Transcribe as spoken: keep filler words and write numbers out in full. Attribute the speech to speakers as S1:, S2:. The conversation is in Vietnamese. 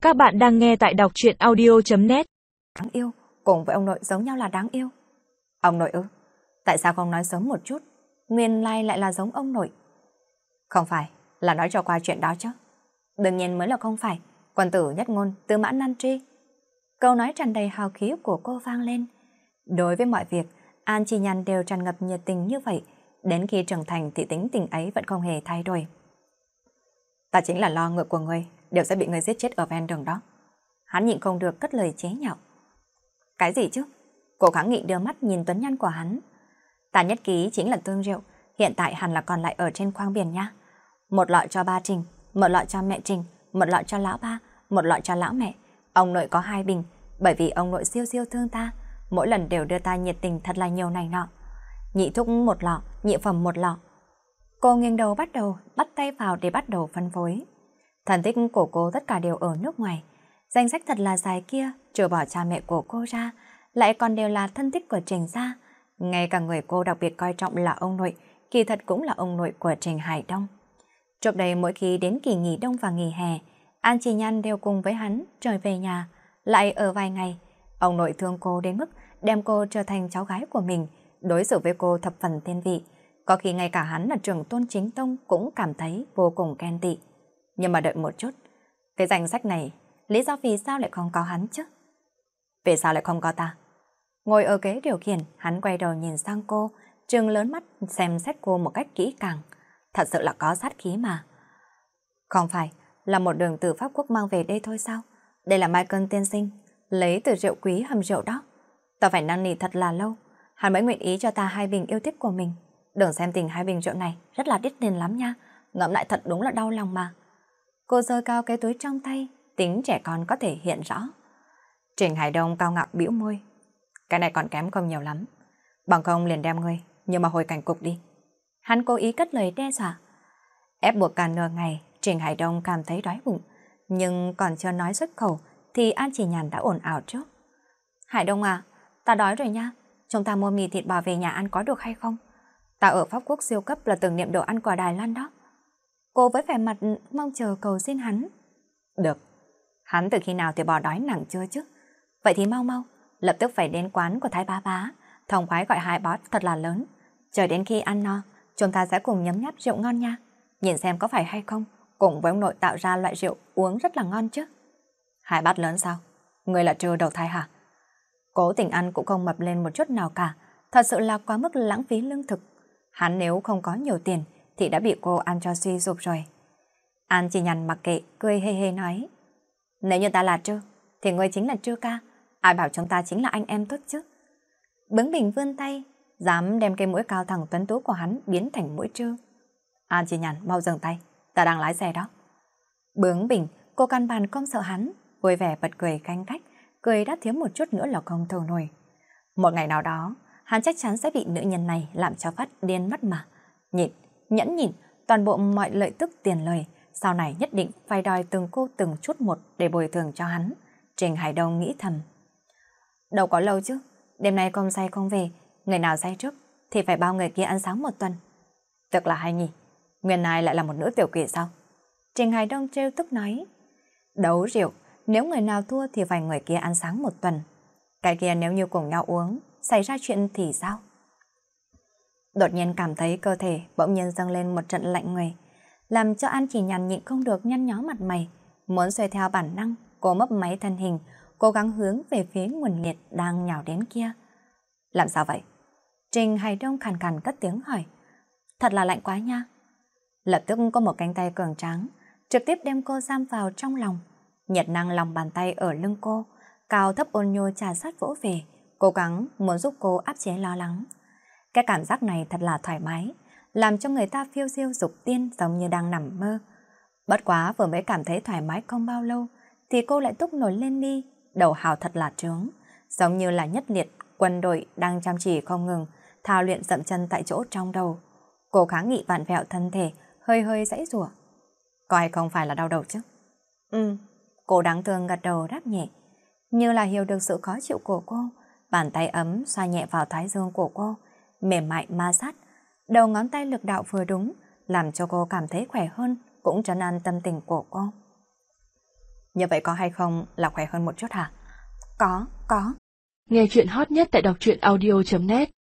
S1: Các bạn đang nghe tại đọc truyện audio chấm net.
S2: Đáng yêu, cùng với ông nội giống nhau là đáng yêu. Ông nội ư? Tại sao không nói sớm một chút? Nguyên lai lại là giống ông nội. Không phải, là nói cho qua chuyện đó chứ. Đương nhiên mới là không phải. Quân tử nhất ngôn, tư mãn nan tri. Câu nói tràn đầy hào khí của cô vang lên. Đối với mọi việc, An Chi Nhan đều tràn ngập nhiệt tình như vậy. Đến khi trưởng thành thì tính tình ấy vẫn không hề thay đổi. Ta chính là lo ngựa của người đều sẽ bị người giết chết ở ven đường đó. Hắn nhịn không được cất lời chế nhạo. Cái gì chứ? Cô kháng nghị đưa mắt nhìn tuấn nhan của hắn. Ta nhất ký chính là tương rượu, hiện tại hẳn là còn lại ở trên khoang biển nha. Một lọ cho ba Trình, một lọ cho mẹ Trình, một lọ cho lão ba, một lọ cho lão mẹ. Ông nội có hai bình, bởi vì ông nội siêu siêu thương ta, mỗi lần đều đưa ta nhiệt tình thật là nhiều này nọ. Nhị thúc một lọ, nhị phẩm một lọ. Cô nghiêng đầu bắt đầu bắt tay vào để bắt đầu phân phối. Thần tích của cô tất cả đều ở nước ngoài. Danh sách thật là dài kia, trừ bỏ cha mẹ của cô ra, lại còn đều là thân thích của Trình gia. Ngay cả người cô đặc biệt coi trọng là ông nội, kỳ thật cũng là ông nội của Trình Hải Đông. Trước đây mỗi khi đến kỳ nghỉ đông và nghỉ hè, An Chi Nhan đều cùng với hắn trở về nhà, lại ở vài ngày. Ông nội thương cô đến mức đem cô trở thành cháu gái của mình, đối xử với cô thập phần thiên vị. Có khi ngay cả hắn là trưởng tôn chính tông cũng cảm thấy vô cùng ghen tị. Nhưng mà đợi một chút, cái danh sách này, lý do vì sao lại không có hắn chứ? Vì sao lại không có ta? Ngồi ở ghế điều khiển, hắn quay đầu nhìn sang cô, trừng lớn mắt xem xét cô một cách kỹ càng. Thật sự là có sát khí mà. Không phải, là một đường từ Pháp Quốc mang về đây thôi sao? Đây là Michael tiên sinh, lấy từ rượu quý hầm rượu đó. Ta phải năn nỉ thật là lâu, hắn mới nguyện ý cho ta hai bình yêu thích của mình. Đừng xem tình hai bình rượu này rất là đít tiền lắm nha, ngẫm lại thật đúng là đau lòng mà. Cô giơ cao cái túi trong tay, tính trẻ con có thể hiện rõ. Trình Hải Đông cao ngạo bĩu môi. Cái này còn kém không nhiều lắm. Bằng không liền đem ngươi, nhưng mà hồi cảnh cục đi. Hắn cố ý cất lời đe dọa. Ép buộc cả nửa ngày, Trình Hải Đông cảm thấy đói bụng. Nhưng còn chưa nói xuất khẩu, thì An Chỉ Nhàn đã ồn ào trước. Hải Đông à, ta đói rồi nha. Chúng ta mua mì thịt bò về nhà ăn có được hay không? Ta ở Pháp Quốc siêu cấp là tưởng niệm đồ ăn của Đài Loan đó. Cô với vẻ mặt mong chờ cầu xin hắn. Được. Hắn từ khi nào thì bỏ đói nặng chưa chứ? Vậy thì mau mau, lập tức phải đến quán của Thái Bá Bá, thông khoái gọi hai bát thật là lớn. Chờ đến khi ăn no, chúng ta sẽ cùng nhấm nháp rượu ngon nha. Nhìn xem có phải hay không, cùng với ông nội tạo ra loại rượu uống rất là ngon chứ. Hai bát lớn sao? Người là trừ đầu thai hả? Cố tình ăn cũng không mập lên một chút nào cả, thật sự là quá mức lãng phí lương thực. Hắn nếu không có nhiều tiền thì đã bị cô ăn cho suy sụp rồi. An Chi Nhàn mặc kệ, cười hê hê nói. Nếu như ta là Trư, thì ngươi chính là Trư ca. Ai bảo chúng ta chính là anh em tốt chứ? Bướng bỉnh vươn tay, dám đem cây mũi cao thẳng tuấn tú của hắn biến thành mũi Trư. An Chi Nhàn mau dừng tay, ta đang lái xe đó. Bướng bỉnh, cô căn bản không sợ hắn, vui vẻ bật cười canh cách, cười đã thiếu một chút nữa là không thở nổi. Một ngày nào đó, hắn chắc chắn sẽ bị nữ nhân này làm cho phát điên mất mà. Nhịn, nhẫn nhịn, toàn bộ mọi lợi tức tiền lời, sau này nhất định phải đòi từng cô từng chút một để bồi thường cho hắn. Trình Hải Đông nghĩ thầm. Đâu có lâu chứ, đêm nay không say không về, người nào say trước thì phải bao người kia ăn sáng một tuần. Thật là hay nhỉ, nguyên này lại là một nữ tiểu quỷ sao? Trình Hải Đông trêu tức nói. Đấu rượu, nếu người nào thua thì phải người kia ăn sáng một tuần. Cái kia nếu như cùng nhau uống, xảy ra chuyện thì sao? Đột nhiên cảm thấy cơ thể bỗng nhiên dâng lên một trận lạnh người, làm cho An Chỉ Nhàn nhịn không được nhăn nhó mặt mày, muốn xuôi theo bản năng, cô mấp máy thân hình, cố gắng hướng về phía nguồn liệt đang nhào đến kia. Làm sao vậy? Trình Hải Đông khàn khàn cất tiếng hỏi. Thật là lạnh quá nha. Lập tức có một cánh tay cường tráng, trực tiếp đem cô giam vào trong lòng, nhiệt năng lòng bàn tay ở lưng cô, cao thấp ôn nhô trà sát vỗ về, cố gắng muốn giúp cô áp chế lo lắng. Cái cảm giác này thật là thoải mái, làm cho người ta phiêu diêu dục tiên giống như đang nằm mơ. Bất quá vừa mới cảm thấy thoải mái không bao lâu, thì cô lại túc nổi lên đi, đầu hào thật là trướng, giống như là nhất liệt quân đội đang chăm chỉ không ngừng, thao luyện dậm chân tại chỗ trong đầu. Cô kháng nghị vặn vẹo thân thể, hơi hơi giãy giụa. Có hay không phải là đau đầu chứ? Ừ, cô đáng thương gật đầu đáp nhẹ, như là hiểu được sự khó chịu của cô, bàn tay ấm xoa nhẹ vào thái dương của cô, mềm mại ma sát, đầu ngón tay lực đạo vừa đúng, làm cho cô cảm thấy khỏe hơn, cũng trấn an tâm tình của cô. Như vậy có hay không là khỏe hơn một chút hả? Có, có.
S1: Nghe chuyện hot nhất tại đọc truyện audio chấm net